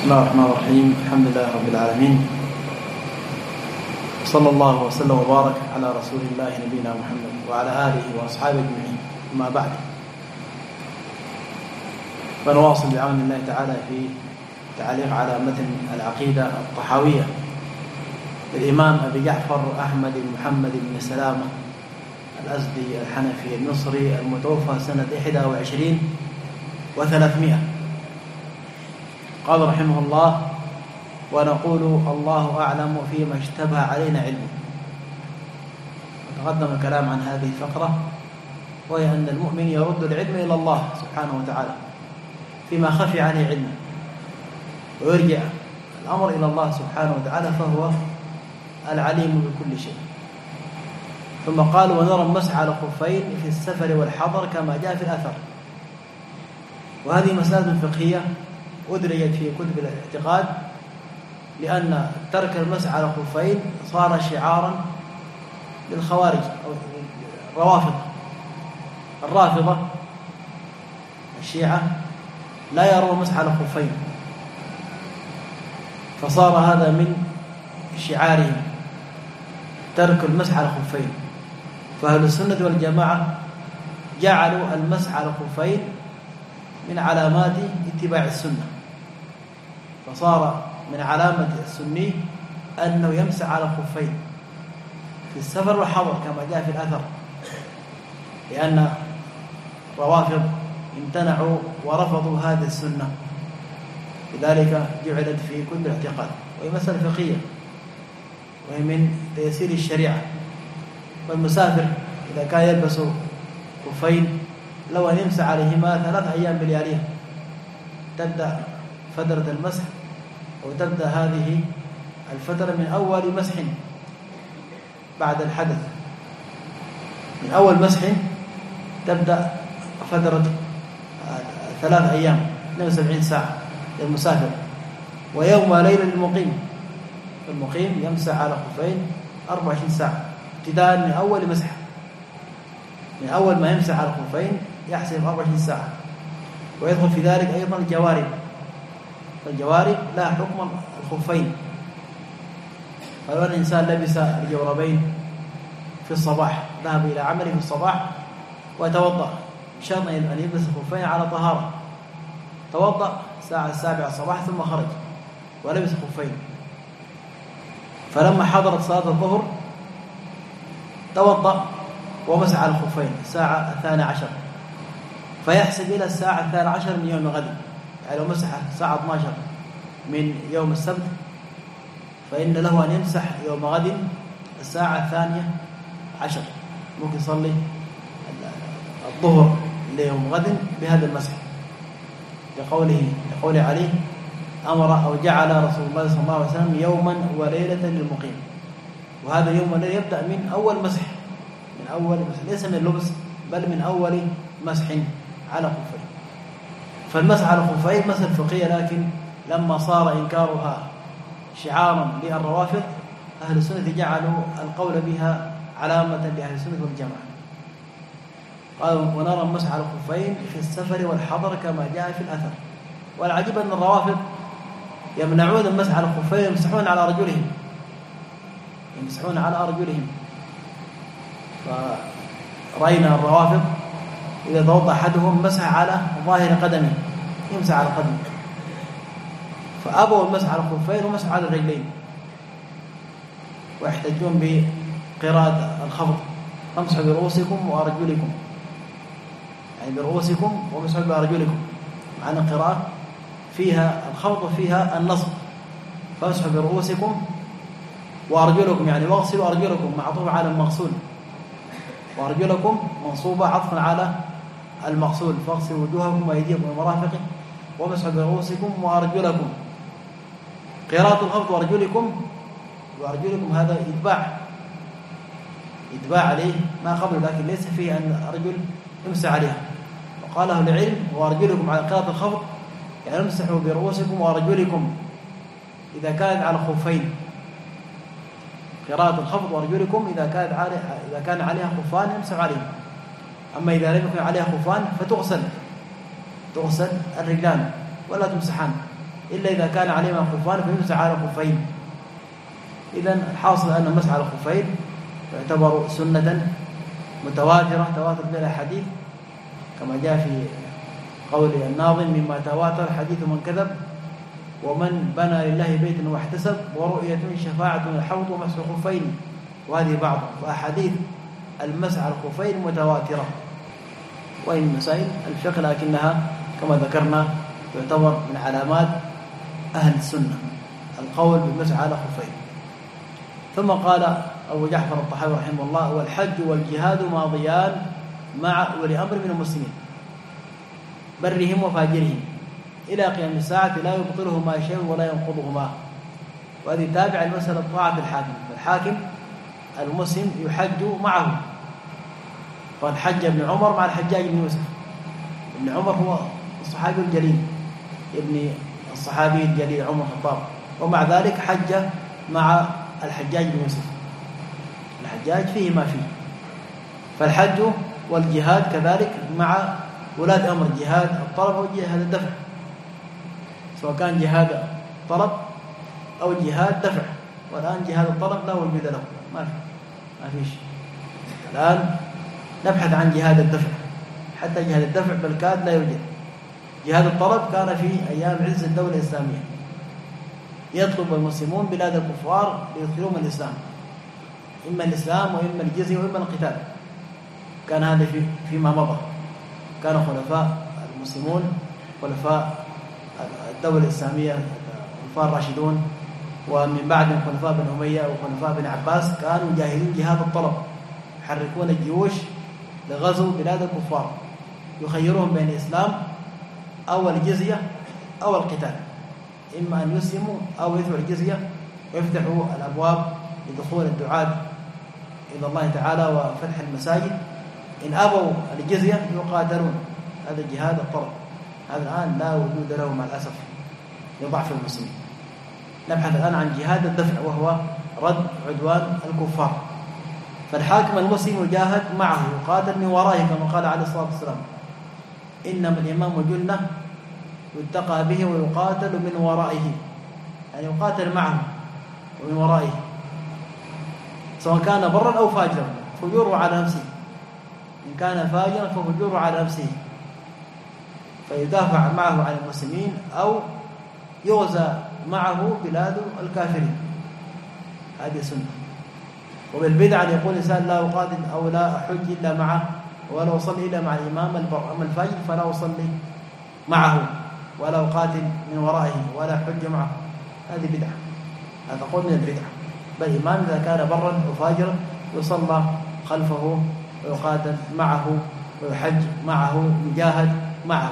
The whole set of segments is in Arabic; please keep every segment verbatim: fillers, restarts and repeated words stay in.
الله الرحمن الرحيم. الحمد لله رب العالمين، صلى الله وسلم وبارك على رسول الله نبينا محمد وعلى آله وأصحابه أجمعين. أما بعد، فنواصل بعون الله تعالى في تعليق على متن العقيدة الطحاوية للإمام أبي جعفر أحمد بن محمد بن سلامة الأزدي الحنفي المصري المتوفى سنة إحدى وعشرين وثلاثمائة. قال رحمه الله: ونقول الله أعلم فيما اشتبه علينا علمه. وتقدم الكلام عن هذه الفقرة، وهي أن المؤمن يرد العلم إلى الله سبحانه وتعالى فيما خفي عليه علمه، ويرجع الأمر إلى الله سبحانه وتعالى، فهو العليم بكل شيء. ثم قال: ونرى المسح على الخفين في السفر والحضر كما جاء في الأثر. وهذه مسألة فقهية أدرجت في كتب الاعتقاد، لأن ترك المسح على الخفين صار شعارا للخوارج أو الروافض. الرافضة الشيعة لا يرون المسح على الخفين، فصار هذا من شعارهم ترك المسح على الخفين. فأهل السنة والجماعة جعلوا المسح على الخفين من علامات اتباع السنة، فصار من علامة السني أنه يمسح على الخفين في السفر والحضر كما جاء في الأثر، لأن الروافض امتنعوا ورفضوا هذه السنة، لذلك جعلت في كل اعتقاد. وهي مسألة فقهية، وهي من تيسير الشريعة. والمسافر إذا كان يلبس خفين لو أن يمسح عليهما ثلاث أيام بلياليها تبدأ فترة المسح، أو تبدأ هذه الفترة من أول مسح بعد الحدث. من أول مسح تبدأ فترة ثلاث أيام اثنين وسبعين ساعة للمسافر، ويوم وليلة للمقيم. المقيم يمسح على خفين أربع وعشرين ساعة ابتداء من أول مسح. من أول ما يمسح على الخفين يحسب أربع وعشرين ساعة. ويدخل في ذلك أيضا الجوارب، فالجوارب لا حكم الخفين. فلو أن الإنسان لبس الجوربين في الصباح، ذهب إلى عمله في الصباح ويتوضأ، بشرط أن يلبس الخفين على طهارة. توضأ الساعة السابعة الصباح ثم خرج ولبس الخفين، فلما حضرت صلاة الظهر توضأ ومسح على الخفين الساعة الثانية عشر، فيحسب إلى الساعة الثانية عشر من يوم غد. يعني لو مسح الساعة اثنتا عشرة من يوم السبت، فإن له أن يمسح يوم غد الساعة الثانية عشر. ممكن يصلي الظهر ليوم غد بهذا المسح، لقوله لقول عليه: أمر أو جعل رسول الله صلى الله عليه وسلم يوما وليلة للمقيم. وهذا اليوم والليلة يبدأ من أول مسح، من أول مسح، ليس من اللبس بل من أول مسح على خفين. فالمسح على الخفين مسألة فقهية، لكن لما صار إنكارها شعارا للروافض، أهل السنة جعلوا القول بها علامة لأهل السنة والجماعة. قالوا: ونرى المسح على الخفين في السفر والحضر كما جاء في الأثر. والعجيب أن الروافض يمنعون المسح على الخفين، يمسحون على رجلهم يمسحون على أرجلهم. فرأينا الروافض إذا توضأ أحدهم مسح على ظاهر قدمه، يمسح على قدمه، فأبوا المسح على الخفين ومسح على الرجلين، ويحتجون بقراءة الخفض: امسحوا برؤوسكم وأرجلكم، يعني برؤوسكم ومسحوا بأرجلكم. معنى القراءة فيها الخفض وفيها النصب، فامسحوا برؤوسكم وأرجلكم، يعني واغسلوا أرجلكم معطوف على المغسول، وأرجلكم منصوبة عطفا على المغسول، فاغسلوا وجوهكم وأيديكم ومرافق وامسحوا برؤوسكم وأرجلكم. قراءة الخفض وأرجلكم وأرجلكم هذا إتباع إتباع عليه ما قبل، لكن ليس فيه أن الرجل يمسح عليها. وقال أهل العلم: وأرجلكم على قراءة الخفض، يعني امسحوا برؤوسكم وأرجلكم إذا كانت على خفين. قراءة الخفض وأرجلكم إذا كانت عليها إذا كان عليها خفان يمسح عليهم. أما إذا لم يكن عليها خفان فتغسل تغسل الرجلان ولا تمسحان. إلا إذا كان عليهما خفان فيمسح على الخفين. إذن الحاصل أن المسح على الخفين يعتبر سنة متواترة تواتر بها الحديث، كما جاء في قول الناظم: مما تواتر حديث من كذب، ومن بنى لله بيتا واحتسب، ورؤية شفاعة الحوض ومسح الخفين. وهذه بعض وأحاديث المسح على الخفين متواترة، وإن مسائل الفقه لكنها كما ذكرنا تعتبر من علامات أهل السنة القول بالمسح على الخفين. ثم قال أبو جعفر الطحاوي رحمه الله: والحج والجهاد ماضيان مع أولي أمر من المسلمين برهم وفاجرهم إلى قيام الساعة لا يبطلهما شيء ولا ينقضهما. وهذه تابعة المسألة طاعة الحاكم، فالحاكم المسلم يحج معه. قال حج ابن عمر مع الحجاج بن يوسف. ابن عمر هو الصحابي الجليل ابن الصحابي الجليل عمر الخطاب، ومع ذلك حج مع الحجاج بن يوسف. الحجاج فيه ما فيه. فالحج والجهاد كذلك مع ولاة أمر، جهاد الطلب أو جهاد الدفع، سواء كان جهاد طلب أو جهاد دفع. والآن جهاد الطلب لا وجود له، ما في ما فيش. الآن نبحث عن جهاد الدفع، حتى جهاد الدفع بالكاد لا يوجد. جهاد الطلب كان في أيام عز الدولة الإسلامية، يطلب المسلمون بلاد الكفار ليدخلوهم الإسلام، إما الإسلام وإما الجزية وإما القتال. كان هذا في فيما مضى. كان خلفاء المسلمون خلفاء الدولة الإسلامية الخلفاء الراشدون، ومن بعدهم خلفاء بن أمية وخلفاء بن عباس، كانوا جاهدين جهاد الطلب، يحركون الجيوش لغزو بلاد الكفار، يخيرهم بين الإسلام أو الجزية أو القتال، إما أن يسلموا أو يدفعوا الجزية ويفتحوا الأبواب لدخول الدعاة إلى الله تعالى وفتح المساجد. إن أبوا الجزية يقاتلون. هذا جهاد الطلب، هذا الآن لا وجود له مع الأسف لضعف المسلمين. نبحث الآن عن جهاد الدفع، وهو رد عدوان الكفار. فالحاكم المسلم يجاهد معه، يقاتل من ورائه، كما قال عليه الصلاة والسلام: إنما الإمام جنة يتقى به ويقاتل من ورائه، يعني يقاتل معه ومن ورائه، سواء كان برا أو فاجرا، فجوره على نفسه. إن كان فاجرا ففجوره على نفسه، فيدافع معه عن المسلمين أو يغزى معه بلاد الكافرين. هذه سنة. وبالبدعة يقول الإنسان: لا أقاتل أو لا أحج إلا معه، ولا أصلي إلا مع الإمام البر. أما الفاجر فلا أصلي معه ولا أقاتل من ورائه ولا أحج معه. هذه بدعة، هذا قول من البدعة. بل الإمام إذا كان برا وفاجرا يصلى خلفه ويقاتل معه ويحج معه ويجاهد معه.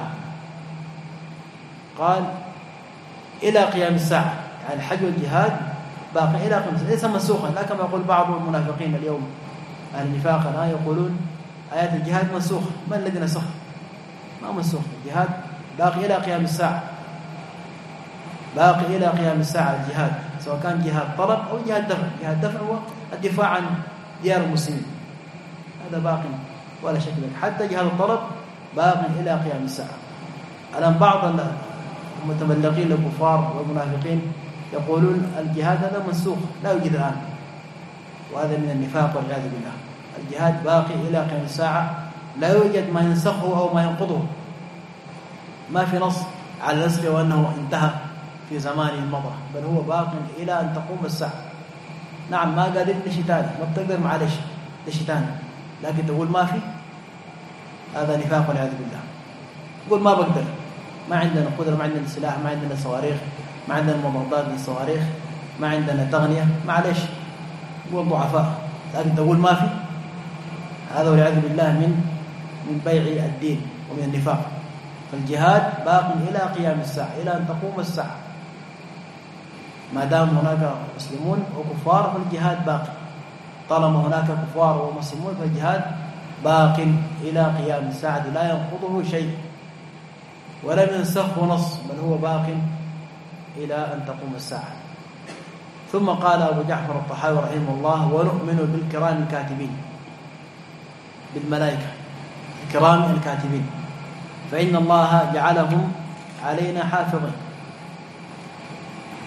قال: إلى قيام الساعة، يعني الحج والجهاد باقي إلى قيام الساعة، ليس منسوخا. لا كما يقول بعض المنافقين اليوم أهل النفاق الآن يقولون آيات الجهاد منسوخة. من الذي نسخ؟ ما منسوخ. الجهاد باقي إلى قيام الساعة، باقي إلى قيام الساعة الجهاد، سواء كان جهاد طلب أو جهاد دفع. جهاد دفع هو الدفاع عن ديار المسلمين، هذا باقي ولا شك لك. حتى جهاد الطلب باقي إلى قيام الساعة. الآن بعض المتبلغين للكفار والمنافقين يقولون الجهاد هذا منسوخ، لا يوجد الآن، وهذا من النفاق والعياذ بالله. الجهاد باقي إلى قيام الساعة، لا يوجد ما ينسخه أو ما ينقضه. ما في نص على نسخه وأنه انتهى في زمانه المضى، بل هو باق إلى أن تقوم الساعة. نعم، ما قادر لشيء ثاني، ما بتقدر معلش لشيء ثاني، لكن تقول ما في، هذا نفاق والعياذ بالله. تقول ما بقدر، ما عندنا قدرة، ما عندنا سلاح، ما عندنا صواريخ، ما عندنا مضادات للصواريخ، ما عندنا تغنية، معلش تقول ضعفاء، لكن تقول ما في، هذا والعياذ بالله من من بيع الدين ومن النفاق. فالجهاد باق إلى قيام الساعة، إلى أن تقوم الساعة. ما دام هناك مسلمون وكفار فالجهاد باق، طالما هناك كفار ومسلمون فالجهاد باق إلى قيام الساعة، لا ينقضه شيء ولم ينسخه نص، بل هو باق إلى أن تقوم الساعة. ثم قال أبو جعفر الطحاوي رحمه الله: ونؤمن بالكرام الكاتبين، بالملائكة الكرام الكاتبين، فإن الله جعلهم علينا حافظين.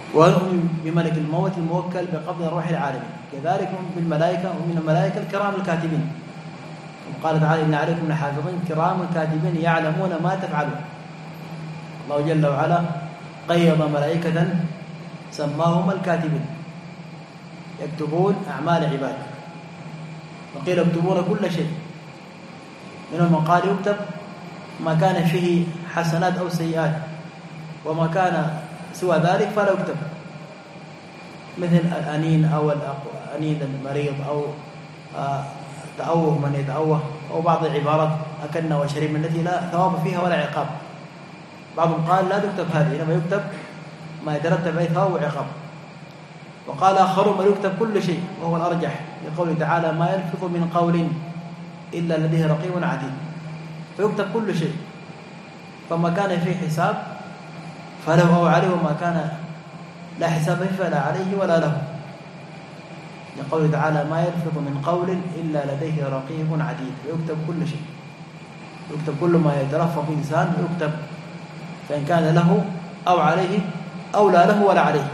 ونؤمن بملك الموت الموكل بقبض الروح العالمي، كذلك نؤمن بالملائكة ومن الملائكة الكرام الكاتبين، وقال تعالى إن عليكم لحافظين كرام كاتبين يعلمون ما تفعلون. الله جل وعلا قيض ملائكة سماهم الكاتبين يكتبون أعمال عباده، وقيل يكتبون كل شيء، منهم من قال يكتب ما كان فيه حسنات أو سيئات، وما كان سوى ذلك فلا يكتب، مثل الأنين أو أنين المريض أو تأوه من يتأوه، أو بعض العبارات أكلنا وشربنا التي لا ثواب فيها ولا عقاب. بعضهم قال لا تكتب هذه، إنما يكتب ما يترتب عليه ثواب وعقاب. وقال آخرون بل يكتب كل شيء، وهو الأرجح لقوله تعالى ما يلفظ من قول إلا لديه رقيب عتيد، فيكتب كل شيء، فما كان فيه حساب فله أو عليه، وما كان لا حساب فيه فلا عليه ولا له، لقوله تعالى ما يلفظ من قول إلا لديه رقيب عتيد، يكتب كل شيء، يكتب كل ما يترفق في إنسان يكتب، فإن كان له أو عليه أو لا له ولا عليه.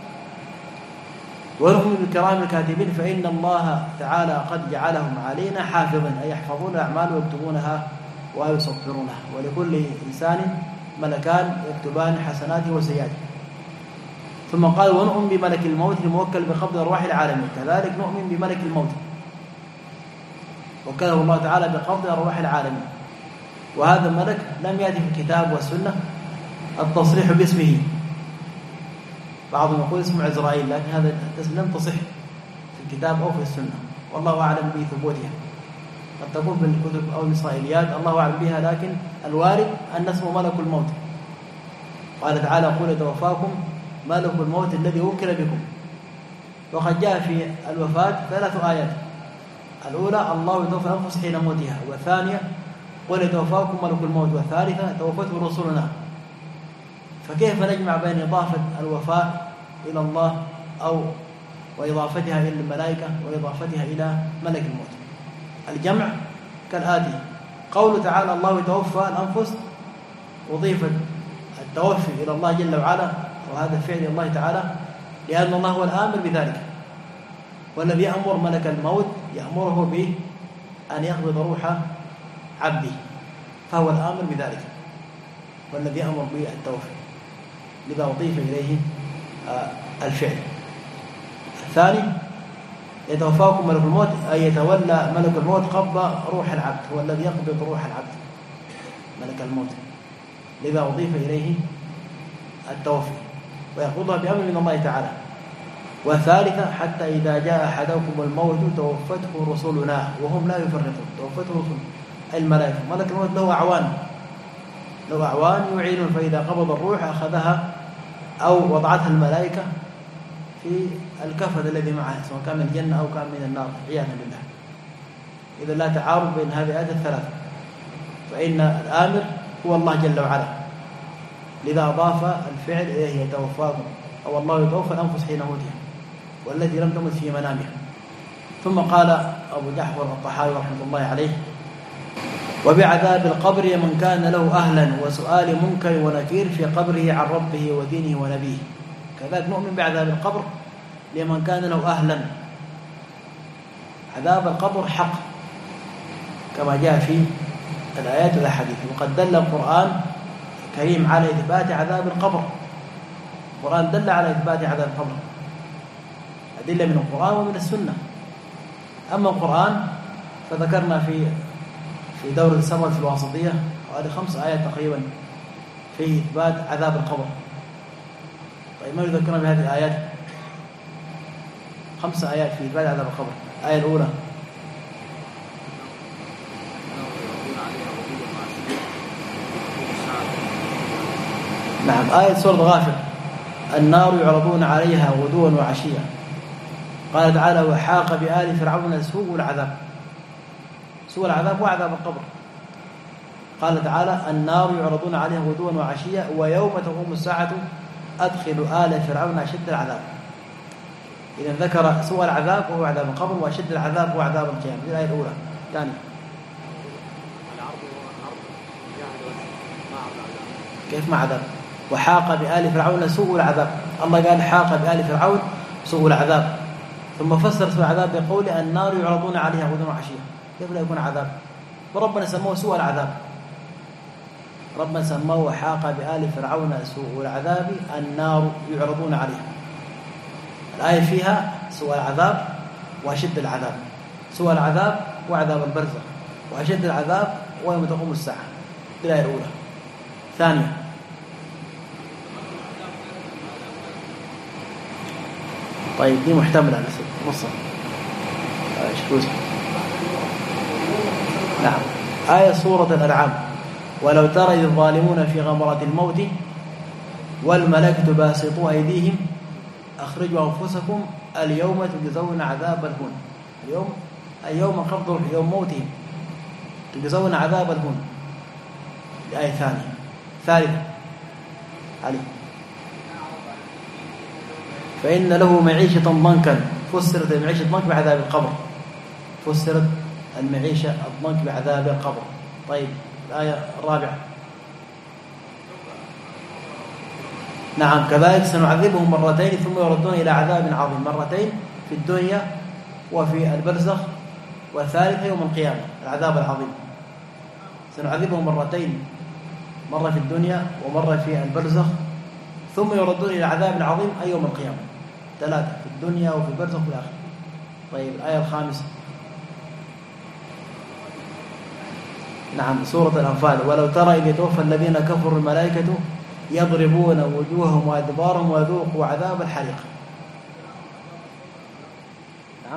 ونؤمن بالكرام الكاتبين فإن الله تعالى قد جعلهم علينا حافظا، أي يحفظون الأعمال ويكتبونها ويصفرونها، ولكل إنسان ملكان يكتبان حسناته وسيئاته. ثم قال ونؤمن بملك الموت الموكل بقبض أرواح العالمين، كذلك نؤمن بملك الموت وكله الله تعالى بقبض أرواح العالمين، وهذا الملك لم يأتي في الكتاب والسنة التصريح باسمه، بعضهم يقول اسمه عزرائيل، لكن هذا الاسم لم تصح في الكتاب أو في السنة، والله أعلم بثبوتها، قد تكون في الكتب أو الإسرائيليات الله أعلم بها، لكن الوارد أن اسمه ملك الموت. قال تعالى قل يتوفاكم ملك الموت الذي وكل بكم. وقد جاء في الوفاة ثلاث آيات، الأولى الله يتوفى الأنفس حين موتها، والثانية قل يتوفاكم ملك الموت، والثالثة توفته رسلنا. فكيف نجمع بين إضافة الوفاة إلى الله أو وإضافتها إلى الملائكة وإضافتها إلى ملك الموت؟ الجمع كالآتي: قوله تعالى الله يتوفى الأنفس، أضيفت التوفي إلى الله جل وعلا، وهذا فعل الله تعالى، لأن الله هو الآمر بذلك، والذي يأمر ملك الموت يأمره به أن يقبض روح عبده، فهو الآمر بذلك والذي يأمر به التوفي، لذا أضيف إليه الفعل. الثاني يتوفاكم ملك الموت، أي يتولى ملك الموت قبض روح العبد، هو الذي يقبض روح العبد ملك الموت، لذا أضيف إليه التوفي ويقبضها بأمر من الله تعالى. والثالثة حتى إذا جاء أحدكم الموت توفته رسلنا وهم لا يفرطون، توفته رسل الملائكة، ملك الموت له أعوان، له أعوان يعينون، فإذا قبض الروح أخذها أو وضعتها الملائكة في الكفن الذي معه، سواء كان من الجنة أو كان من النار، عياذا بالله. إذا لا تعارض بين هذه الآيات الثلاثة، فإن الآمر هو الله جل وعلا، لذا أضاف الفعل إليه يتوفاكم، أو الله يتوفى الأنفس حين موتها والتي لم تمت في منامها. ثم قال أبو جعفر الطحاوي رحمه الله عليه: وبعذاب القبر من كان له أهلا، وسؤال منكر ونكير في قبره عن ربه ودينه ونبيه. كذلك نؤمن بعذاب القبر لمن كان له أهلا. عذاب القبر حق كما جاء في الآيات والأحاديث، وقد دل القرآن الكريم على إثبات عذاب القبر. القرآن دل على إثبات عذاب القبر، أدلة من القرآن ومن السنة. أما القرآن فذكرنا في في دورة السمرة في الواسطية، وهذه خمس آيات تقريبا في إثبات عذاب القبر. طيب ما يذكرنا بهذه الآيات؟ خمس آيات في إثبات عذاب القبر. الآية الأولى: نعم، آية سورة غافر: النار يعرضون عليها غدوا وعشيا. قال تعالى: وحاق بآل فرعون سوء العذاب. سوء العذاب وعذاب القبر. قال تعالى: النار يعرضون عليها غدوا وعشيا ويوم تقوم الساعة أدخلوا آل فرعون أشد العذاب. إذا ذكر سوء العذاب وهو عذاب القبر، وأشد العذاب وهو عذاب القيامة. هذه الآية الأولى. ثانية: كيف مع عذاب؟ وحاق بآل فرعون سوء العذاب. الله قال حاق بآل فرعون سوء العذاب، ثم فسر سوء العذاب بقول النار يعرضون عليها غدوا وعشيا. كيف لا يكون عذاب؟ وربنا سموه سوء العذاب. ربنا سموه حاق بآل فرعون سوء العذاب النار يعرضون عليها. الآية فيها سوء العذاب وأشد العذاب. سوء العذاب وعذاب البرزخ، وأشد العذاب ويوم تقوم الساعة. دي الآية الأولى. ثانية، طيب دي محتملة على سبيل نص ايش نعم. آية سورة الأنعام: ولو ترى إذ الظالمون في غمرات الموت والملائكة باسطوا أيديهم أخرجوا أنفسكم اليوم تجزون عذاب الهون. اليوم أي يوم قبض يوم موتهم تجزون عذاب الهون. الآية الثانية. ثالثة علي: فإن له معيشة ضنكا. فسرت المعيشة الضنك بعذاب القبر. فسرت المعيشة الضنك بعذاب القبر. طيب الآية الرابعة: نعم كذلك سنعذبهم مرتين ثم يردون إلى عذاب عظيم. مرتين في الدنيا وفي البرزخ، والثالثة يوم القيامة العذاب العظيم. سنعذبهم مرتين، مرة في الدنيا ومرة في البرزخ، ثم يردون إلى عذاب عظيم أي يوم القيامة. ثلاثة في الدنيا وفي البرزخ وفي الآخرة. طيب الآية الخامسة. نعم سورة الأنفال: ولو ترى إذ يتوفى الذين كفروا الملائكة يضربون وجوههم وأدبارهم وذوقوا عذاب الحريق. نعم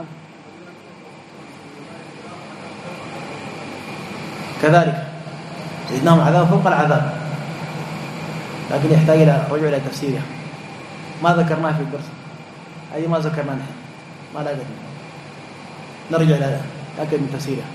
كذلك زدناهم عذاب فوق العذاب، لكن يحتاج إلى رجوع إلى تفسيرها. ما ذكرناه في الدرس، هذه ما ذكرناه نحن، ما لا قدر نرجع إلى لكن من تفسيرها.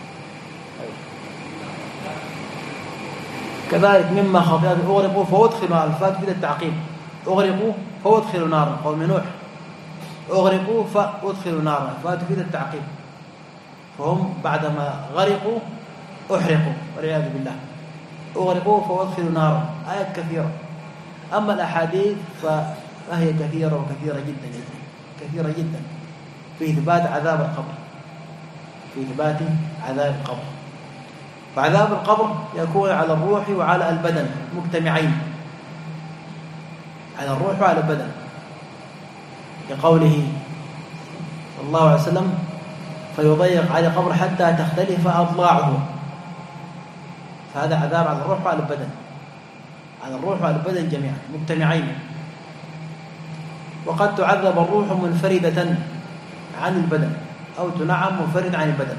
كذلك مما خطيئات أغرقوا فأدخلوا الفات في التعقيب. أغرقوا فأدخلوا نارا. قوم نوح أغرقوا فأدخلوا نارا، فات في التعقيب. فهم بعدما غرقوا أحرقوا والعياذ بالله. أغرقوا فأدخلوا نارا. آيات كثيرة. أما الأحاديث فهي كثيرة وكثيرة جدا جدا كثيرة جدا في إثبات عذاب القبر، في إثبات عذاب القبر. فعذاب القبر يكون على الروح وعلى البدن مجتمعين، على الروح وعلى البدن، لقوله صلى الله عليه وسلم: فيضيق على القبر حتى تختلف أضلاعه. فهذا عذاب على الروح وعلى البدن، على الروح وعلى البدن جميعا مجتمعين. وقد تعذب الروح منفردة عن البدن، أو تنعم منفرد عن البدن.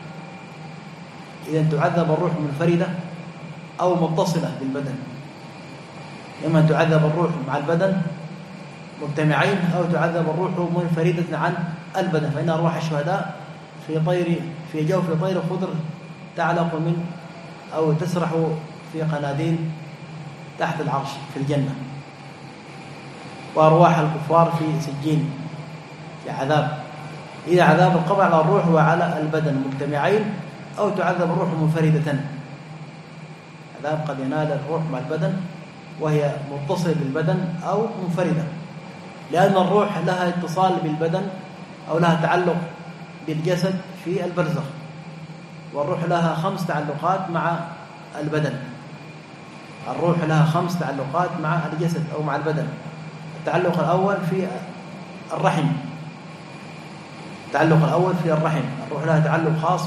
إذا تعذب الروح منفردة أو متصلة بالبدن. إما تعذب الروح مع البدن مجتمعين، أو تعذب الروح منفردة عن البدن. فإن أرواح الشهداء في طير في جوف طير خضر تعلق من أو تسرح في قناديل تحت العرش في الجنة. وأرواح الكفار في سجين في عذاب. إذا عذاب القبر على الروح وعلى البدن مجتمعين، أو تعذب الروح منفردة. عذاب قد ينال الروح مع البدن وهي متصلة بالبدن أو منفردة، لأن الروح لها اتصال بالبدن أو لها تعلق بالجسد في البرزخ. والروح لها خمس تعلقات مع البدن. الروح لها خمس تعلقات مع الجسد أو مع البدن. التعلق الأول في الرحم. التعلق الأول في الرحم. الروح لها تعلق خاص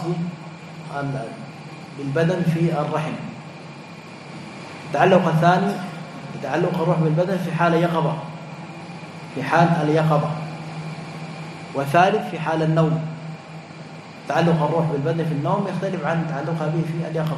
بالبدن في الرحم. التعلق الثاني تعلق الروح بالبدن في حال يقظة، في حال اليقظة. وثالث في حال النوم. تعلق الروح بالبدن في النوم يختلف عن تعلقها به في اليقظة.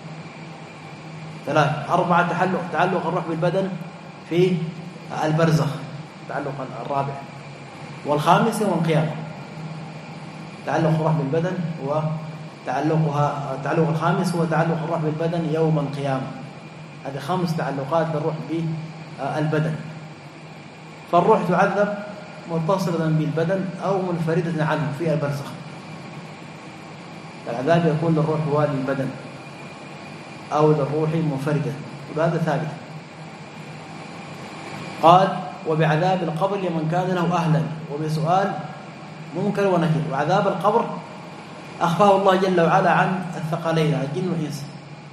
ثلاث أربعة تعلق تعلق الروح بالبدن في البرزخ، تعلق الرابع. والخامس يوم القيامة. تعلق الروح بالبدن وتعلقها التعلق الخامس هو تعلق الروح بالبدن يوم القيامة. هذه خمس تعلقات للروح بالبدن. فالروح تعذب متصلة بالبدن أو منفردة عنه في البرزخ. العذاب يكون للروح وللبدن أو للروح منفردة، وهذا ثابت. قال وبعذاب القبر لمن كان له أهلا، وبسؤال منكر ونكير. وعذاب القبر أخفاه الله جل وعلا عن الثقلين الجن والإنس،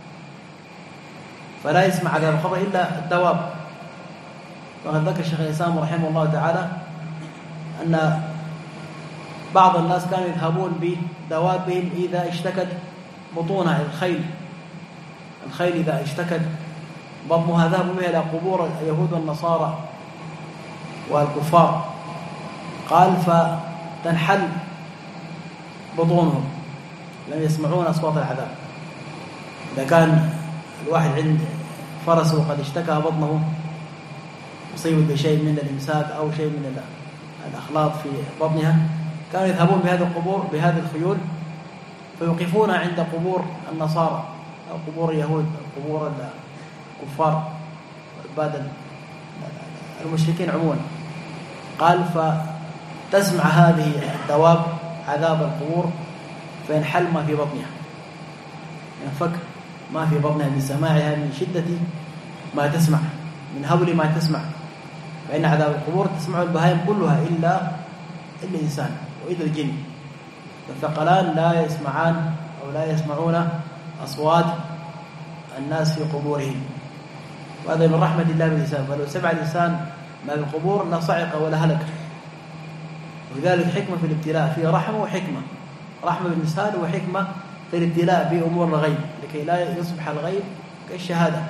فلا يسمع عذاب القبر إلا الدواب. وقد ذكر الشيخ الإسلام رحمه الله تعالى أن بعض الناس كانوا يذهبون بدوابهم إذا اشتكت بطونها، الخيل الخيل إذا اشتكت بطنها ذهبوا بها إلى قبور اليهود والنصارى والكفار. قال فتنحل بطونهم، لم يسمعون أصوات العذاب. إذا كان الواحد عند فرسه قد اشتكى بطنه مصيب بشيء من الإمساك أو شيء من الأخلاط في بطنها، كانوا يذهبون بهذه القبور بهذه الخيول فيوقفون عند قبور النصارى أو قبور اليهود أو قبور الكفار بعد المشركين عموما. قال فتسمع هذه الدواب عذاب القبور فينحل ما في بطنها، ينفك ما في بطنها من سماعها، من شدة ما تسمع، من هول ما تسمع. فإن عذاب القبور تسمع البهائم كلها إلا إلا الإنسان وإلا الجن، والثقلان لا يسمعان أو لا يسمعون أصوات الناس في قبورهم. وهذا من رحمة الله بالإنسان، فلو سمع الإنسان ما في القبور لا صعق ولا هلك. ولذلك حكمة في الابتلاء، فيه رحمة وحكمة، رحمة بالإنسان وحكمة في الابتلاء بأمور الغيب لكي لا يصبح الغيب كالشهادة،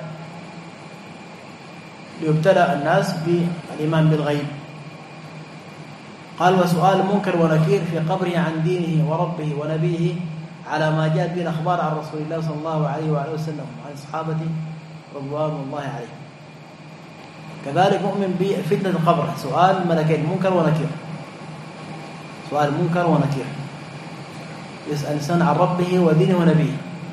ليبتلى الناس بالإيمان بالغيب. قال وسؤال منكر ونكير في قبره عن دينه وربه ونبيه على ما جاءت به الأخبار عن رسول الله صلى الله عليه وآله وسلم وعن صحابته رضوان الله عليهم. كذلك مؤمن بفتنة القبر، سؤال ملكين منكر ونكير، سؤال منكر ونكير، يسأل الإنسان عن ربه ودينه ونبيه.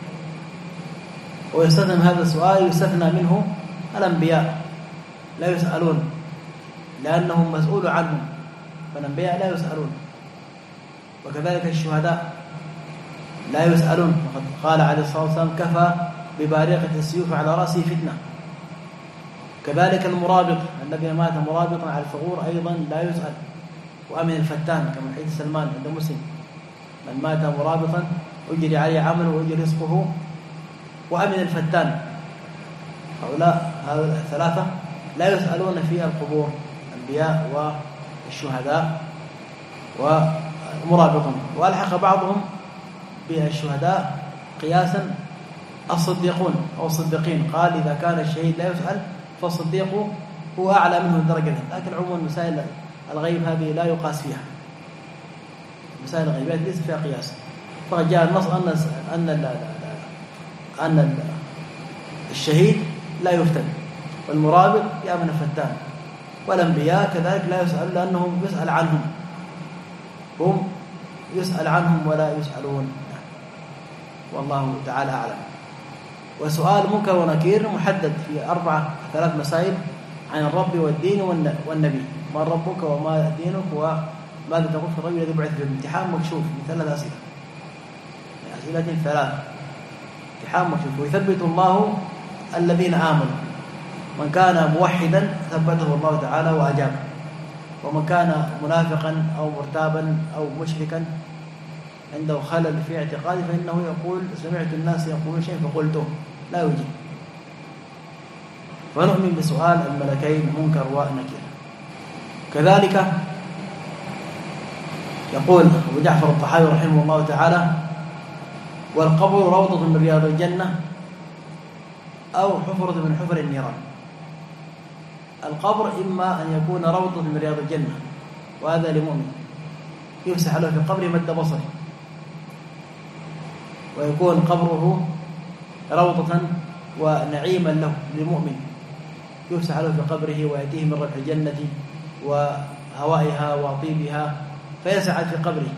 ويستثنى هذا السؤال يستثنى منه الأنبياء، لا يسألون لأنهم مسؤول عنهم، فالأنبياء لا يسألون. وكذلك الشهداء لا يسألون، وقد قال عليه الصلاة والسلام كفى ببارقة السيوف على رأسه فتنة. كذلك المرابط الذي مات مرابطا على الثغور أيضا لا يسأل. وأمن الفتان كما حديث سلمان عند مسلم، من مات مرابطا أجري عليه عمله وأجري رزقه. وأمن الفتان، هؤلاء هؤلاء الثلاثة لا يسألون في القبور، الأنبياء والشهداء ومرابطون. وألحق بعضهم بالشهداء قياسا الصديقون أو الصديقين، قال إذا كان الشهيد لا يسأل فالصديق هو أعلى منه درجة. لكن عموما مسائل الغيب هذه لا يقاس فيها، مسائل الغيبات ليس فيها قياس. فقد جاء النص أن أن لا لا لا أن الشهيد لا يفتن، والمرابط يأمن الفتان. والأنبياء كذلك لا يسأل لأنهم يسأل عنهم، هم يسأل عنهم ولا يسألون، والله تعالى أعلم. وسؤال منكر ونكير محدد في أربعة ثلاث مسائل عن الرب والدين والنبي. ما ربك وما دينك وماذا تقول في الرجل الذي بعث في الامتحان مكشوف من ثلاث أسئلة، أسئلة ثلاث، امتحان مكشوف. ويثبت الله الذين آمنوا، من كان موحدا ثبته الله تعالى وأجابه، ومن كان منافقا أو مرتابا أو مشركا عنده خلل في اعتقاده فإنه يقول سمعت الناس يقولون شيء فقلته، لا يجيب. فنؤمن بسؤال الملكين منكر ونكير. كذلك يقول أبو جعفر الطحاوي رحمه الله تعالى والقبر روضة من رياض الجنة أو حفرة من حفر النيران. القبر إما أن يكون روضة من رياض الجنة، وهذا لمؤمن يفسح له في قبره مد بصره، ويكون قبره روضة ونعيما له للمؤمن، يفسح له في قبره ويأتيه من ريح الجنة وهوائها وطيبها فيسعد في قبره.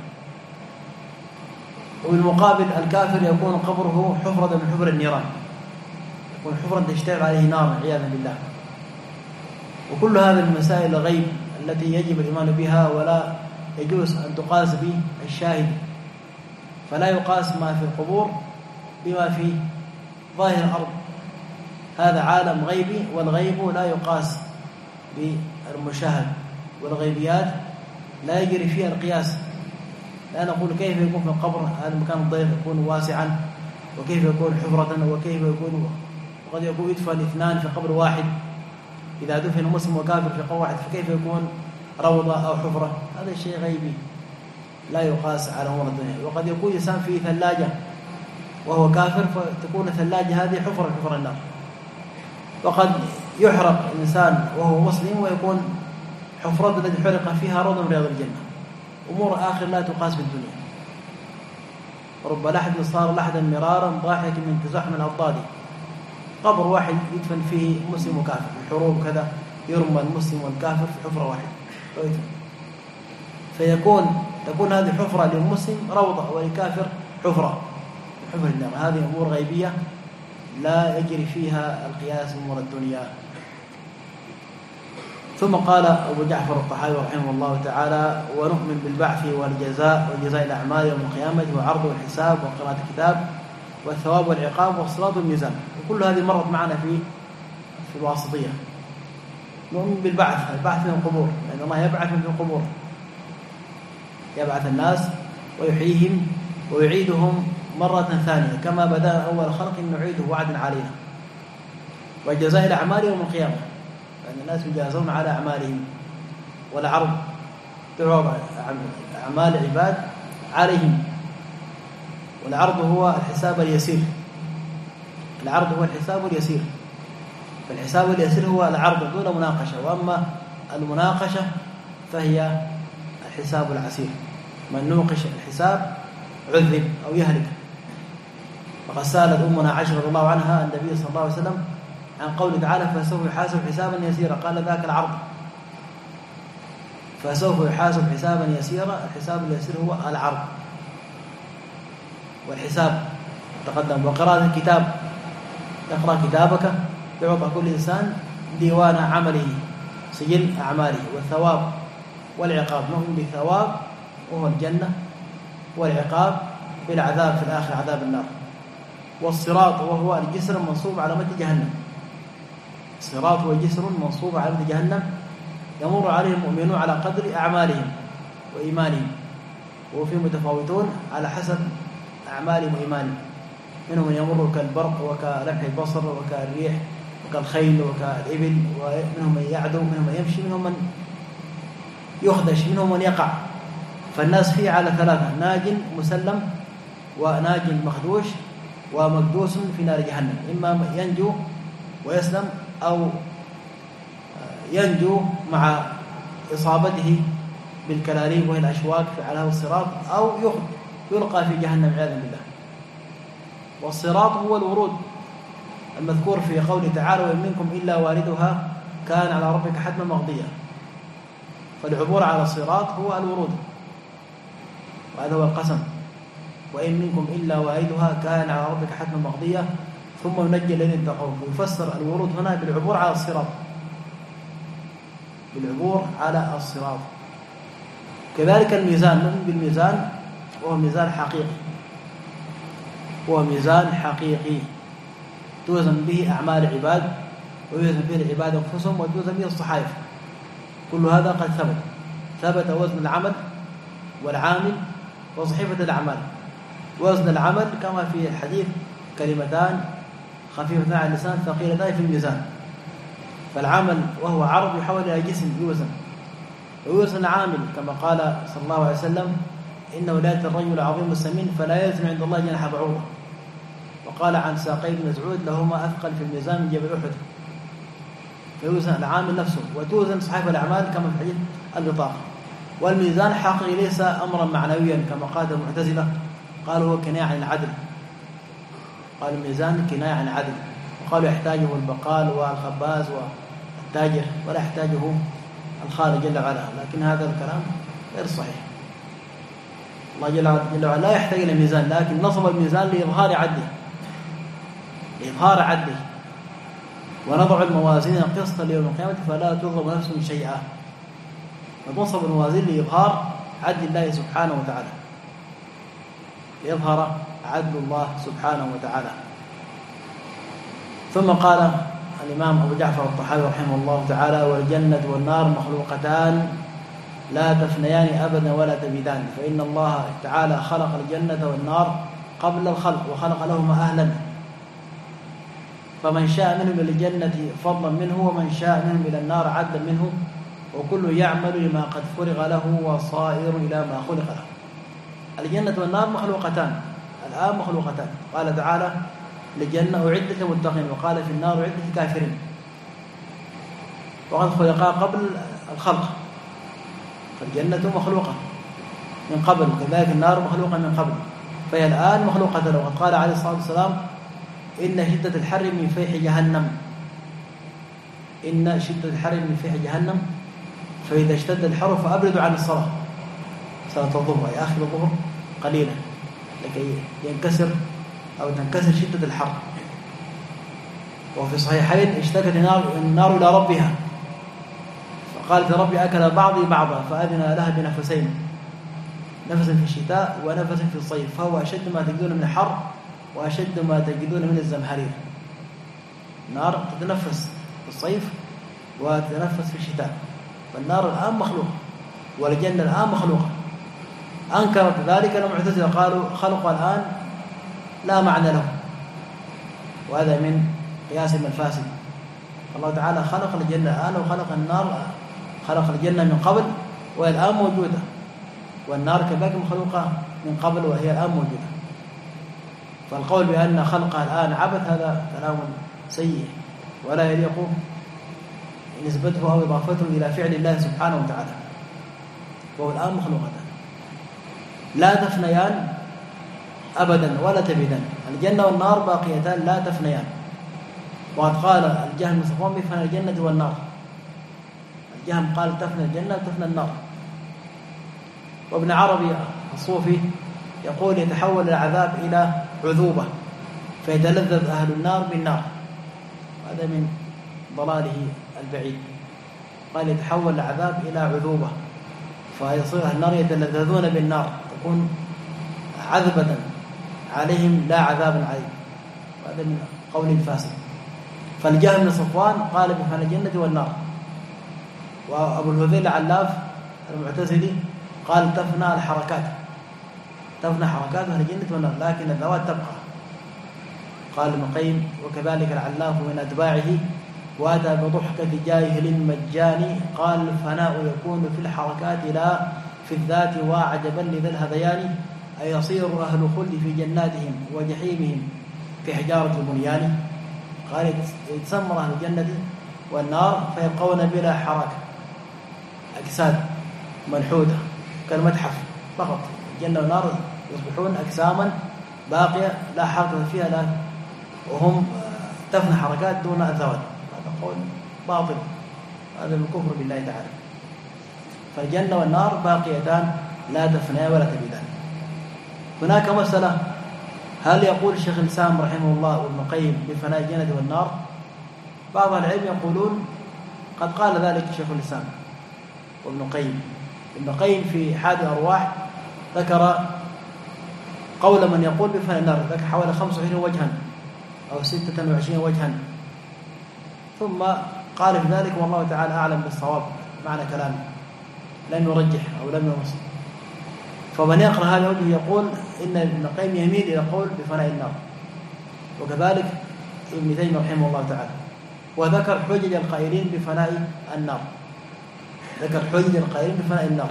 وبالمقابل الكافر يكون قبره حفرة من حفر النيران، يكون حفرة تشتعل عليه نار عياذا بالله. وكل هذه المسائل الغيب التي يجب الإيمان بها ولا يجوز أن تقاس به الشاهد، فلا يقاس ما في القبور بما في ظاهر الأرض، هذا عالم غيبي، والغيب لا يقاس بالمشاهد والغيبيات لا يجري فيها القياس. لا نقول كيف يكون في القبر هذا المكان الضيق يكون واسعا، وكيف يكون حفرة، وكيف يكون وقد يكون يدفن اثنان في قبر واحد. إذا دفن مسلم وكافر في قبر واحد فكيف يكون روضة أو حفرة؟ هذا شيء غيبي لا يقاس على أمور الدنيا. وقد يكون إنسان في ثلاجة وهو كافر فتكون الثلاجة هذه حفرة حفر النار. وقد يحرق الإنسان وهو مسلم ويكون حفرة التي حرق فيها روضة من رياض الجنة. أمور آخر لا تقاس بالدنيا. رب لحد صار لحدا مرارا ضاحك من تزحم الأضداد. قبر واحد يدفن فيه مسلم وكافر، الحروب كذا يرمى المسلم والكافر في حفرة واحدة فيكون تكون هذه حفرة للمسلم روضة وللكافر حفرة حفر النار. هذه أمور غيبية لا يجري فيها القياس أمور الدنيا. ثم قال أبو جعفر الطحاوي رحمه الله تعالى: ونؤمن بالبعث والجزاء وجزاء الأعمال يوم القيامة وعرض والحساب وقراءة الكتاب والثواب والعقاب والصراط والميزان. وكل هذه مرت معنا في في الواسطية. نؤمن بالبعث، البعث من القبور، لأن الله يبعث من القبور، يبعث الناس ويحييهم ويعيدهم مرة ثانية كما بدأ أول خلق نعيده وعدا علينا. وجزاء الأعمال يوم القيامة، لأن الناس يجازون على أعمالهم، والعرض تعرض أعمال العباد عليهم. والعرض هو الحساب اليسير، العرض هو الحساب اليسير. فالحساب اليسير هو العرض دون مناقشة، وأما المناقشة فهي الحساب العسير. من نوقش الحساب عذب أو يهلك. وقد سألت أمنا عائشة رضي الله عنها النبي صلى الله عليه وسلم عن قوله تعالى: فسوف يحاسب حسابا يسيرا، قال: ذاك العرض. فسوف يحاسب حسابا يسيرا، الحساب اليسير هو العرض والحساب تقدم. وقراءة الكتاب، تقرأ كتابك يعطى كل إنسان ديوان عمله سجل أعماله، والثواب والعقاب. نؤمن بالثواب وهو الجنة، والعقاب بالعذاب في الآخر عذاب النار. والصراط وهو الجسر المنصوب على متن جهنم. الصراط هو جسر منصوب على متن جهنم يمر عليه المؤمنون على قدر أعمالهم وإيمانهم، وفيهم متفاوتون على حسب أعمالهم وإيمانهم. منهم من يمر كالبرق وكلمح البصر وكالريح وكالخيل وكالإبل، ومنهم من يعدو، منهم من يمشي، منهم من يخدش، منهم من يقع. فالناس فيه على ثلاثة: ناج مسلم، وناج مخدوش، ومكدوس في نار جهنم. إما ينجو ويسلم، أو ينجو مع إصابته بالكلاليب وهي الأشواك على الصراط، أو يلقى في جهنم عياذا بالله. والصراط هو الورود المذكور في قوله تعالى: وإن منكم إلا واردها كان على ربك حتما مقضيا. فالعبور على الصراط هو الورود، وهذا هو القسم: وإن منكم إلا واردها كان على ربك حتما مقضيا ثم ينجي الذين اتقوا. يفسر الورود هنا بالعبور على الصراط، بالعبور على الصراط. كذلك الميزان، نؤمن بالميزان وهو ميزان حقيقي، هو ميزان حقيقي توزن به أعمال العباد، ويوزن به العباد أنفسهم، وتوزن به الصحائف. كل هذا قد ثبت ثبت وزن العمل والعامل وصحيفة الأعمال. وزن العمل كما في الحديث: كلمتان خفيفتان على اللسان ثقيلتان في الميزان. فالعمل وهو عرض يحول إلى جسم يوزن، ويوزن العامل كما قال صلى الله عليه وسلم: إنه لا يأتي الرجل عظيم السمين فلا يزن عند الله جناح بعوضة. وقال عن ساقي بن مسعود: لهما أثقل في الميزان من جبل أحد. فيوزن العامل نفسه، وتوزن صحيفة الأعمال كما في حديث البطاقة. والميزان حقيقي ليس أمرا معنويا كما قال المعتزلة، قالوا هو كناية عن العدل، قال الميزان كناية عن العدل، وقالوا يحتاجه البقال والخباز والتاجر ولا يحتاجه الخالق جل وعلا. لكن هذا الكلام غير صحيح. الله جل وعلا لا يحتاج إلى ميزان، لكن نصب الميزان لإظهار عدله، لإظهار عدله. ونضع الموازين القسط ليوم القيامة فلا تظلم نفس شيئا. ونصب الموازين لإظهار عدل الله سبحانه وتعالى، ليظهر عدل الله سبحانه وتعالى. ثم قال الإمام أبو جعفر الطحاوي رحمه الله تعالى: والجنة والنار مخلوقتان لا تفنيان أبدا ولا تبيدان، فإن الله تعالى خلق الجنة والنار قبل الخلق وخلق لهما أهلا، فمن شاء منهم إلى الجنة فضلا منه، ومن شاء منهم إلى النار عدلا منه، وكل يعمل لما قد فرغ له وصائر إلى ما خلق له. الجنة والنار مخلوقتان الآن مخلوقتان. قال تعالى: للجنة أعدت للمتقين، وقال في النار أعدت للكافرين، وقد خلقا قبل الخلق، فالجنة مخلوقة من قبل، وكذلك النار مخلوقة من قبل، فهي الآن مخلوقة. وقد قال عليه الصلاة والسلام: إن شدة الحر من فيح جهنم، إن شدة الحر من فيح جهنم، فإذا اشتد الحر فأبردوا عن الصلاة، صلاة الظهر أي آخر الظهر قليلا لكي ينكسر أو تنكسر شدة الحر. وفي الصحيحين: اشتكت النار إلى ربها فقالت: ربي أكل بعضي بعضا، فأذن لها بنفسين، نفس في الشتاء ونفس في الصيف، فهو أشد ما تجدون من الحر وأشد ما تجدون من الزمهرير. النار تتنفس في الصيف وتتنفس في الشتاء، فالنار الآن مخلوقة والجنة الآن مخلوقة. أنكرت ذلك المعتزلة، قالوا خلقها الآن لا معنى له، وهذا من قياس الفاسد. الله تعالى خلق الجنة الآن وخلق النار، خلق الجنة من قبل وهي الآن موجودة، والنار كذلك مخلوقة من قبل وهي الآن موجودة. فالقول بأن خلقها الآن عبث هذا كلام سيء ولا يليق نسبته أو إضافته إلى فعل الله سبحانه وتعالى، وهو الآن مخلوقتان لا تفنيان أبدا ولا تبيدان. الجنة والنار باقيتان لا تفنيان. وقد قال الجهم بن صفوان: بفنى الجنة والنار. الجهم قال: تفنى الجنة وتفنى النار. وابن عربي الصوفي يقول: يتحول العذاب إلى عذوبة فيتلذذ أهل النار بالنار. هذا من ضلاله البعيد. قال: يتحول العذاب إلى عذوبة فيصير أهل النار يتلذذون بالنار، تكون عذبة عليهم لا عذاب عليهم. هذا من قول الفاسد. فالجهم بن صفوان قال: بفنى الجنة والنار. وأبو الهذيل العلاف المعتزلي قال: تفنى الحركات، تفنى حركات أهل الجنة والنار، لكن الذوات تبقى. قال ابن القيم: وكذلك العلاف من أتباعه وأتى بضحكة جاهل مجاني، قال: الفناء يكون في الحركات لا في الذات، وعجبا لذا الهذيان، أي يصير أهل خلد في جناتهم وجحيمهم في حجارة البنيان. قال: يتسمر أهل الجنة والنار فيبقون بلا حركة، أجساد منحوتة كالمتحف فقط. الجنة والنار يصبحون أجساما باقية لا حركة فيها، لا وهم تفنى حركات دون الذوات. هذا قول باطل، هذا من الكفر بالله تعالى. فالجنة والنار باقيتان لا تفنيان ولا تبيدان. هناك مسألة: هل يقول الشيخ الإسلام رحمه الله وابن القيم بفناء الجنة والنار؟ بعض العلم يقولون قد قال ذلك الشيخ الإسلام وابن القيم. ابن القيم في حاد الأرواح ذكر قول من يقول بفناء النار، ذكر حوالي خمسة وعشرين وجها أو ستة وعشرين وجها، ثم قال في ذلك والله تعالى أعلم بالصواب معنى كلامه، لم يرجح أو لم يوصل. فمن يقرأ هذا الوجه يقول إن ابن القيم يميل إلى قول بفناء النار، وكذلك ابن تيمية رحمه الله تعالى. وذكر حجج القائلين بفناء النار، ذكر حجج القائلين بفناء النار.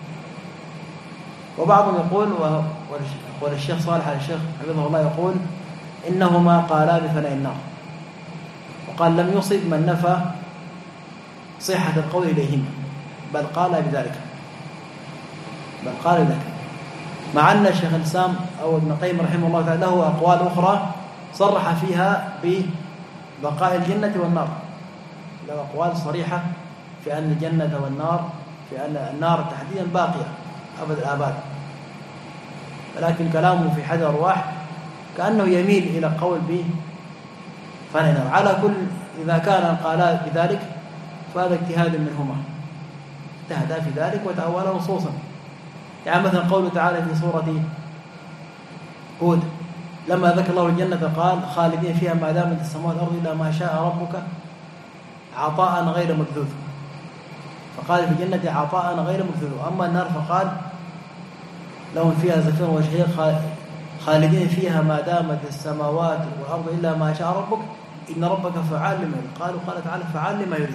وبعضهم يقول، والشيخ صالح على الشيخ حفظه الله يقول: إنهما قالا بفناء النار، وقال: لم يصب من نفى صحة القول إليهما، بل قال بذلك بل قال بذلك مع أن الشيخ الإسلام أو ابن القيم رحمه الله تعالى له أقوال أخرى صرح فيها ببقاء الجنة والنار، له أقوال صريحة في أن الجنة والنار، في أن النار تحديدا باقية أبد الآباد، ولكن كلامه في حد الأرواح كأنه يميل إلى قول بفناء النار. على كل، إذا كان قالا بذلك فهذا اجتهاد منهما، اجتهدا في ذلك وتأوله نصوصا. يعني مثلا قوله تعالى في سورة هود: لما ذكر الله الجنة قال: خالدين فيها ما دامت السماوات والأرض إلا ما شاء ربك عطاء غير مكذوذ، فقال في الجنة عطاء غير مكذوذ. أما النار فقال لهم فيها زفير وشهيق خالدين فيها ما دامت السماوات والأرض إلا ما شاء ربك إن ربك فعال لما يريد. قالوا قال تعالى فعال لما يريد،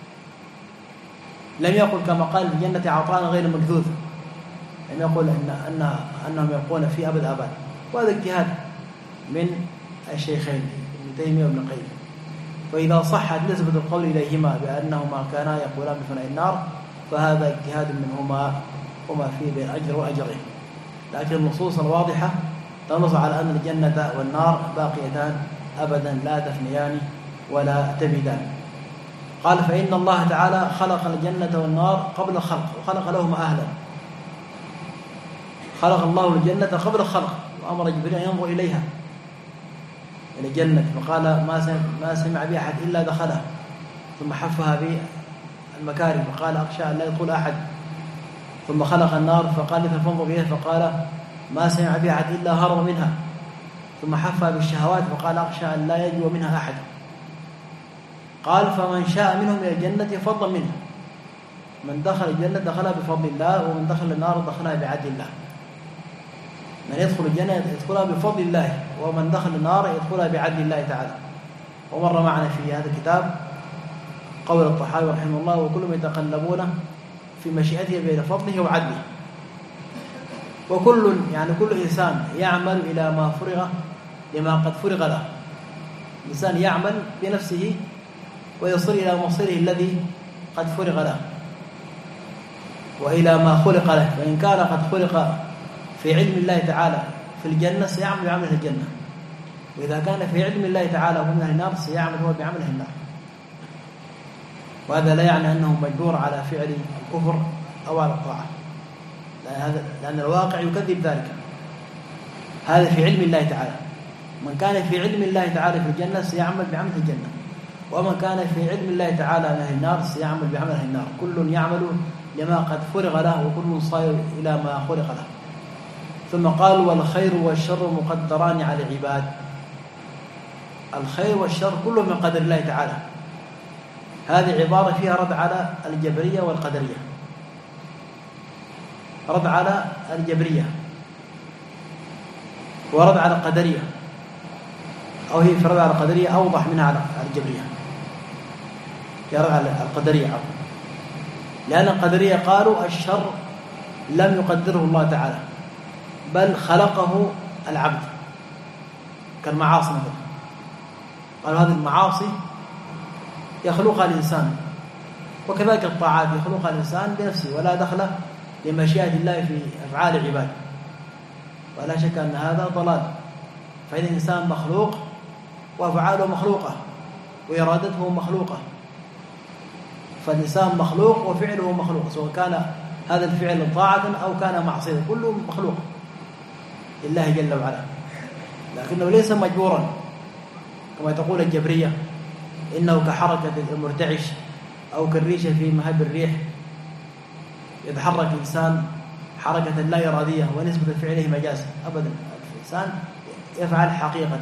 لم يقل كما قال في الجنة عطاء غير مكذوذ، لم يقل إن أن أنهم يبقون في أبد أبد. وهذا اجتهاد من الشيخين ابن تيمية وابن القيم. فإذا صحت نسبة القول إليهما بأنهما كانا يقولان بفناء النار فهذا اجتهاد منهما وما فيه بين أجر وأجره، لكن النصوص الواضحة تنص على أن الجنة والنار باقيتان أبدا لا تفنيان ولا تبيدان. قال فإن الله تعالى خلق الجنة والنار قبل الخلق وخلق لهما أهلا. خلق الله الجنة قبل الخلق وأمر جبريل أن ينظر إليها إلى الجنة فقال ما سمع بأحد إلا دخلها، ثم حفها بالمكارم فقال أخشى أن لا يدخل أحد. ثم خلق النار فقال فانظر إليها فقال ما سمع بها أحد إلا هرب منها. ثم حفها بالشهوات فقال أخشى أن لا يجو منها أحد. قال فمن شاء منهم إلى الجنة فضل منها، من دخل الجنة دخلها بفضل الله، ومن دخل النار دخلها بعدل الله. من يدخل الجنة يدخلها بفضل الله، ومن دخل النار يدخلها بعدل الله تعالى. ومر معنا في هذا الكتاب قول الطحاوي رحمه الله وكلهم يتقلبون في مشيئته بين فضله وعدله. وكل يعني كل إنسان يعمل إلى ما فرغ لما قد فرغ له. الإنسان يعمل بنفسه ويصل إلى مصيره الذي قد فرغ له وإلى ما خلق له. فإن كان قد خلق في علم الله تعالى في الجنة سيعمل بعمل الجنة، وإذا كان في علم الله تعالى هو من أهل النار سيعمل هو بعمل أهل النار. وهذا لا يعني أنه مجبور على فعل الكفر أو على الطاعة، لأن الواقع يكذب ذلك. هذا في علم الله تعالى. من كان في علم الله تعالى في الجنة سيعمل بعمل الجنة، ومن كان في علم الله تعالى من أهل النار سيعمل بعمل أهل النار. كل يعمل لما قد فرغ له وكل صائر إلى ما خلق له. ثم قال والخير والشر مقدران على العباد. الخير والشر كله من قدر الله تعالى. هذه عبارة فيها رد على الجبرية والقدرية، رد على الجبرية ورد على القدرية، أو هي في رد على القدرية أوضح منها على الجبرية. يرد على القدرية عفوا، لأن القدرية قالوا الشر لم يقدره الله تعالى بل خلقه العبد، كالمعاصي مثلا. قالوا هذه المعاصي يخلقها الإنسان، وكذلك الطاعات يخلقها الإنسان بنفسه ولا دخل لمشيئة الله في أفعال العباد. ولا شك أن هذا ضلال. فإن الإنسان مخلوق وأفعاله مخلوقة وإرادته مخلوقة، فالإنسان مخلوق وفعله مخلوق، سواء كان هذا الفعل طاعة أو كان معصية كله مخلوق لله جل وعلا، لكنه ليس مجبورا كما تقول الجبرية إنه كحركة المرتعش أو كالريشة في مهب الريح، يتحرك الإنسان حركة لا إرادية ونسبة فعله مجاز. أبدا، الإنسان يفعل حقيقة،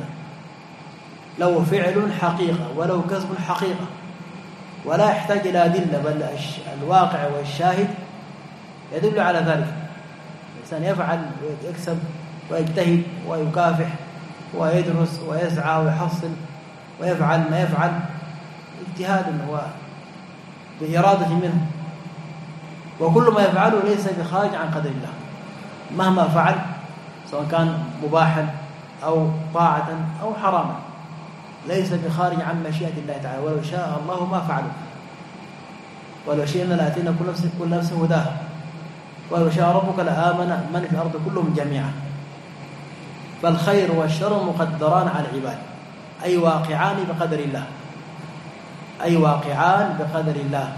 لو فعل حقيقة ولو كسب حقيقة، ولا يحتاج إلى أدلة، بل الواقع والشاهد يدل على ذلك. الإنسان يفعل ويكسب ويجتهد ويكافح ويدرس ويسعى ويحصل ويفعل ما يفعل اجتهاد وبإرادة منه، وكل ما يفعله ليس بخارج عن قدر الله مهما فعل، سواء كان مباحا أو طاعة أو حراما، ليس بخارج عن مشيئة الله تعالى. ولو شاء الله ما فعله، ولو شئنا لآتينا كل نفس كل نفس هداها، ولو شاء ربك لآمن من في الأرض كلهم جميعا. فالخير والشر مقدران على العباد، أي واقعان بقدر الله، أي واقعان بقدر الله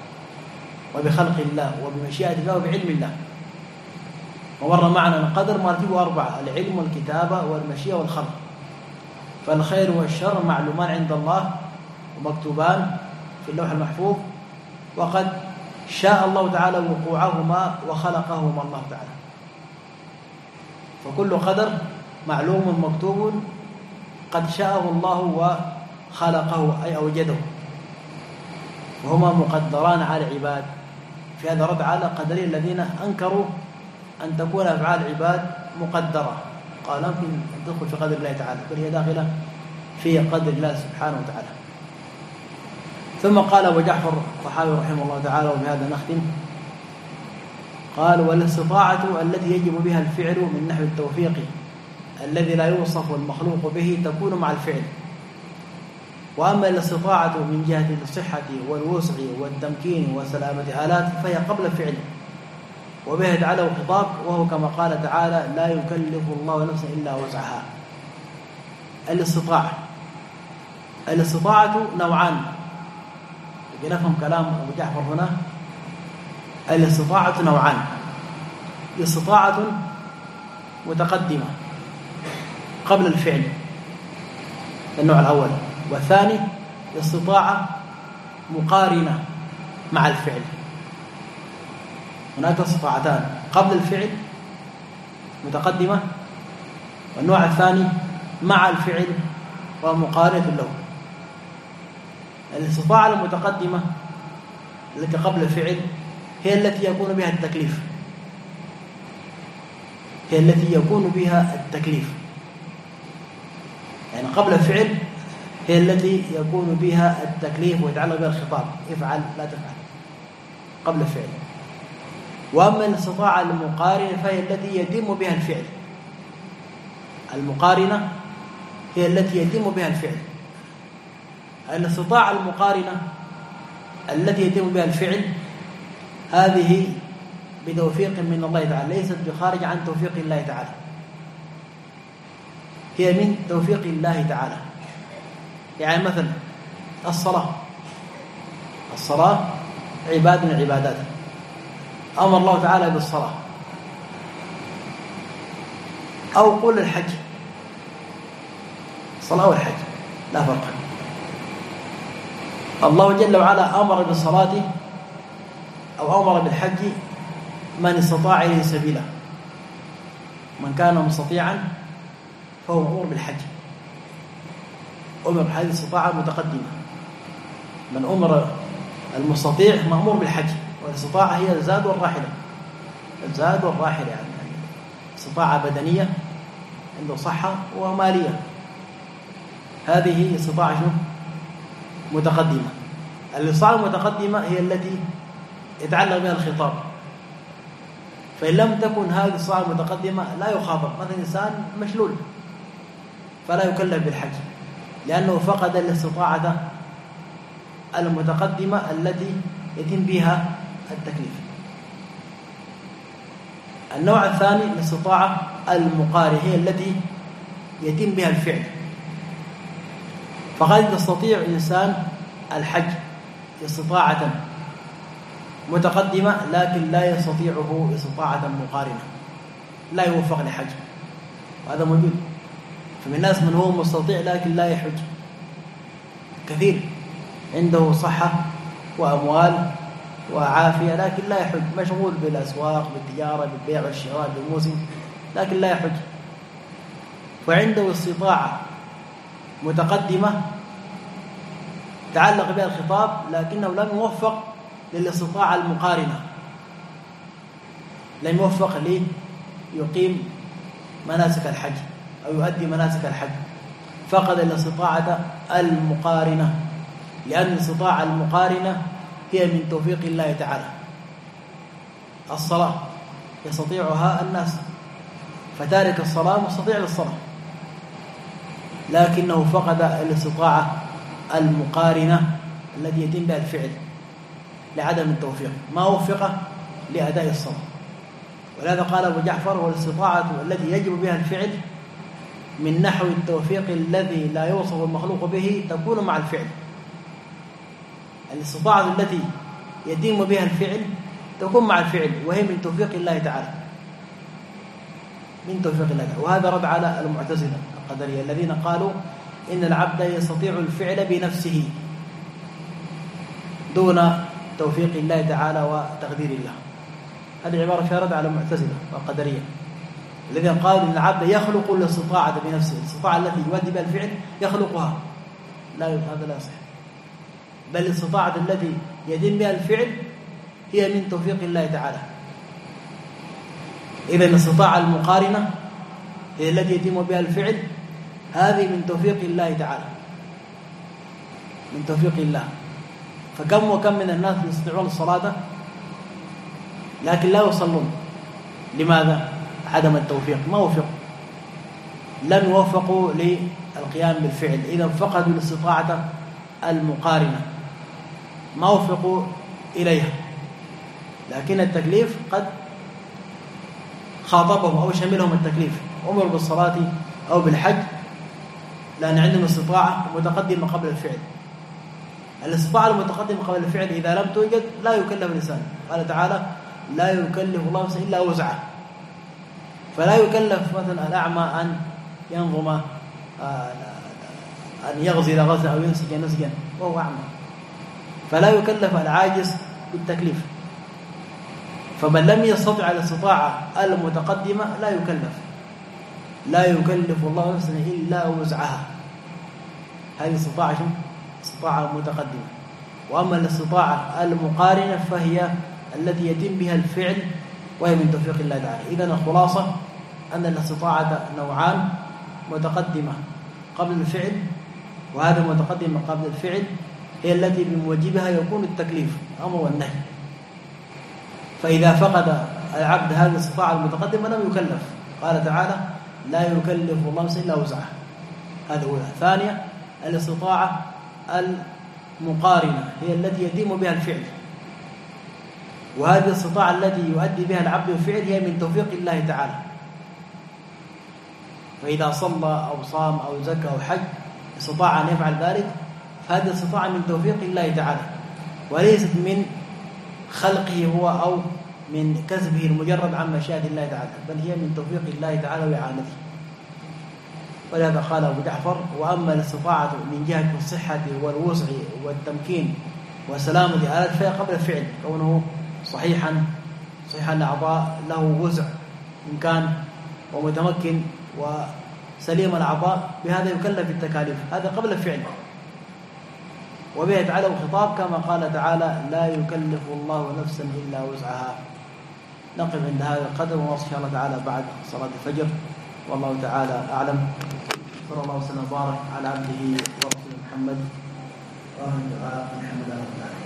وبخلق الله وبمشيئة الله وبعلم الله. ومر معنا أن القدر مراتبه أربعة: العلم والكتابة والمشيئة والخلق. فالخير والشر معلومان عند الله ومكتوبان في اللوح المحفوظ، وقد شاء الله تعالى وقوعهما وخلقهما الله تعالى. فكل قدر معلوم مكتوب قد شاءه الله وخلقه أي أوجده. وهما مقدران على العباد. في هذا رد على قدرين الذين أنكروا أن تكون أفعال العباد مقدرة، قال يمكن أن تدخل في قدر الله تعالى، بل هي داخلة في قدر الله سبحانه وتعالى. ثم قال أبو جعفر الطحاوي رحمه الله تعالى، وبهذا نختم، قال: والاستطاعة التي يجب بها الفعل من نحو التوفيق الذي لا يوصف المخلوق به تكون مع الفعل. وأما الاستطاعة من جهة الصحة والوسع والتمكين وسلامة آلات فهي قبل الفعل، وبها يتعلق الخطاب، وهو كما قال تعالى: لا يكلف الله نفسا إلا وسعها. الاستطاعة الاستطاعة نوعان، نفهم كلام أبو جعفر هنا. الاستطاعة نوعان: استطاعة متقدمة قبل الفعل، النوع الأول، والثاني استطاعة مقارنة مع الفعل. هناك استطاعتان: قبل الفعل متقدمة، والنوع الثاني مع الفعل ومقارنة له. الاستطاعة المتقدمة التي قبل الفعل هي التي يكون بها التكليف، هي التي يكون بها التكليف يعني قبل الفعل هي التي يكون بها التكليف ويتعلق بها الخطاب: افعل لا تفعل، قبل الفعل. وأما الاستطاعة المقارنة فهي التي يتم بها الفعل. المقارنة هي التي يتم بها الفعل. الاستطاعة المقارنة التي يتم بها الفعل هذه بتوفيق من الله تعالى، ليست بخارج عن توفيق الله تعالى، هي من توفيق الله تعالى. يعني مثلا الصلاة الصلاة عباد من العبادات، أمر الله تعالى بالصلاة. أو قل الحج، الصلاة والحج لا فرق. الله جل وعلا أمر بالصلاة أو أمر بالحج من استطاع إليه سبيلا، من كان مستطيعا فهو مأمور بالحج. أمر بهذه الاستطاعة متقدمة، من أمر المستطيع مأمور بالحج، والاستطاعة هي الزاد والراحلة، الزاد والراحلة يعني استطاعة بدنية عنده صحة ومالية، هذه استطاعة متقدمة. الاستطاعة المتقدمة هي التي يتعلق بها الخطاب، فإن لم تكن هذه الاستطاعة المتقدمة لا يخاطب. مثلا إنسان مشلول فلا يكلف بالحج لأنه فقد الاستطاعة المتقدمة التي يتم بها التكليف. النوع الثاني الاستطاعة المقارنة هي التي يتم بها الفعل، فقد يستطيع إنسان الحج استطاعة متقدمة لكن لا يستطيعه استطاعة مقارنة، لا يوفق لحج، وهذا موجود. فمن الناس من هو مستطيع لكن لا يحج، كثير عنده صحة وأموال وعافية لكن لا يحج، مشغول بالأسواق بالتجارة بالبيع والشراء بالموسم لكن لا يحج. فعنده استطاعة متقدمة تعلق بها الخطاب لكنه لم يوفق للاستطاعة المقارنة، لم يوفق ليقيم مناسك الحج أو يؤدي مناسك الحج، فقد الاستطاعة المقارنة، لأن الاستطاعة المقارنة هي من توفيق الله تعالى. الصلاة يستطيعها الناس، فتارك الصلاة مستطيع للصلاة، لكنه فقد الاستطاعة المقارنة التي يتم بها الفعل لعدم التوفيق، ما وفق لأداء الصلاة. ولهذا قال أبو جعفر: والاستطاعة التي يجب بها الفعل من نحو التوفيق الذي لا يوصف المخلوق به تكون مع الفعل. الاستطاعة التي يتم بها الفعل تكون مع الفعل، وهي من توفيق الله تعالى، من توفيق الله تعالى. وهذا رد على المعتزلة القدرية الذين قالوا إن العبد يستطيع الفعل بنفسه دون توفيق الله تعالى وتقدير الله. هذه عبارة فيها رد على المعتزلة والقدرية الذين قالوا إن العبد يخلق الاستطاعة بنفسه، الاستطاعة التي يؤدي بها الفعل يخلقها، لا، هذا لا يصح. بل الاستطاعة التي يتم بها الفعل هي من توفيق الله تعالى. إذا الاستطاعة المقارنة هي التي يتم بها الفعل، هذه من توفيق الله تعالى، من توفيق الله. فكم وكم من الناس يستطيعون الصلاة لكن لا يصلون. لماذا؟ عدم التوفيق، ما وفقوا، لم يوفقوا للقيام بالفعل، إذا فقدوا الاستطاعة المقارنة، ما وفقوا إليها. لكن التكليف قد خاطبهم أو شملهم التكليف، أمروا بالصلاة أو بالحج لأن عندهم استطاعة متقدمة قبل الفعل. الاستطاعة المتقدمة قبل الفعل إذا لم توجد لا يكلف الإنسان. قال تعالى: لا يكلف الله نفسا إلا وسعها. فلا يكلف مثلا الأعمى أن ينظم، أن يغزل غزلا أو ينسج نسجا وهو أعمى، فلا يكلف العاجز بالتكليف. فمن لم يستطع الاستطاعة المتقدمة لا يكلف، لا يكلف الله نفسا إلا وسعها. هذه استطاعة استطاعة متقدمة. وأما الاستطاعة المقارنة فهي التي يتم بها الفعل وهي من توفيق الله تعالى. إذن الخلاصة أن الاستطاعة نوعان: متقدمة قبل الفعل، وهذا متقدمة قبل الفعل هي التي بموجبها يكون التكليف أمر والنهي. فإذا فقد العبد هذه الاستطاعة المتقدمة لم يكلف. قال تعالى: لا يكلف الله نفسا إلا وسعها. هذا أولى. ثانية: الاستطاعة المقارنة هي التي يتم بها الفعل، وهذه الاستطاعة التي يؤدي بها العبد الفعل هي من توفيق الله تعالى. فإذا صلى أو صام أو زكى أو حج استطاع أن يفعل ذلك، فهذه الاستطاعة من توفيق الله تعالى، وليست من خلقه هو أو من كسبه المجرد عن مشيئة الله تعالى، بل هي من توفيق الله تعالى وإعانته. ولهذا قال أبو جعفر: وأما الاستطاعة من جهة الصحة والوسع والتمكين وسلامة آلات فهي قبل الفعل، كونه صحيحا صحيح الأعضاء، له وسع إمكان ومتمكن وسليم الأعضاء، بهذا يكلف التكاليف، هذا قبل الفعل. وبه يتعلق الخطاب كما قال تعالى: لا يكلف الله نفسا إلا وسعها. نقف عند هذا القدر ونواصل إن شاء الله تعالى بعد صلاة الفجر، والله تعالى أعلم. صلى الله وسلم وبارك على عبده ورسوله محمد وآله وصحبه محمد.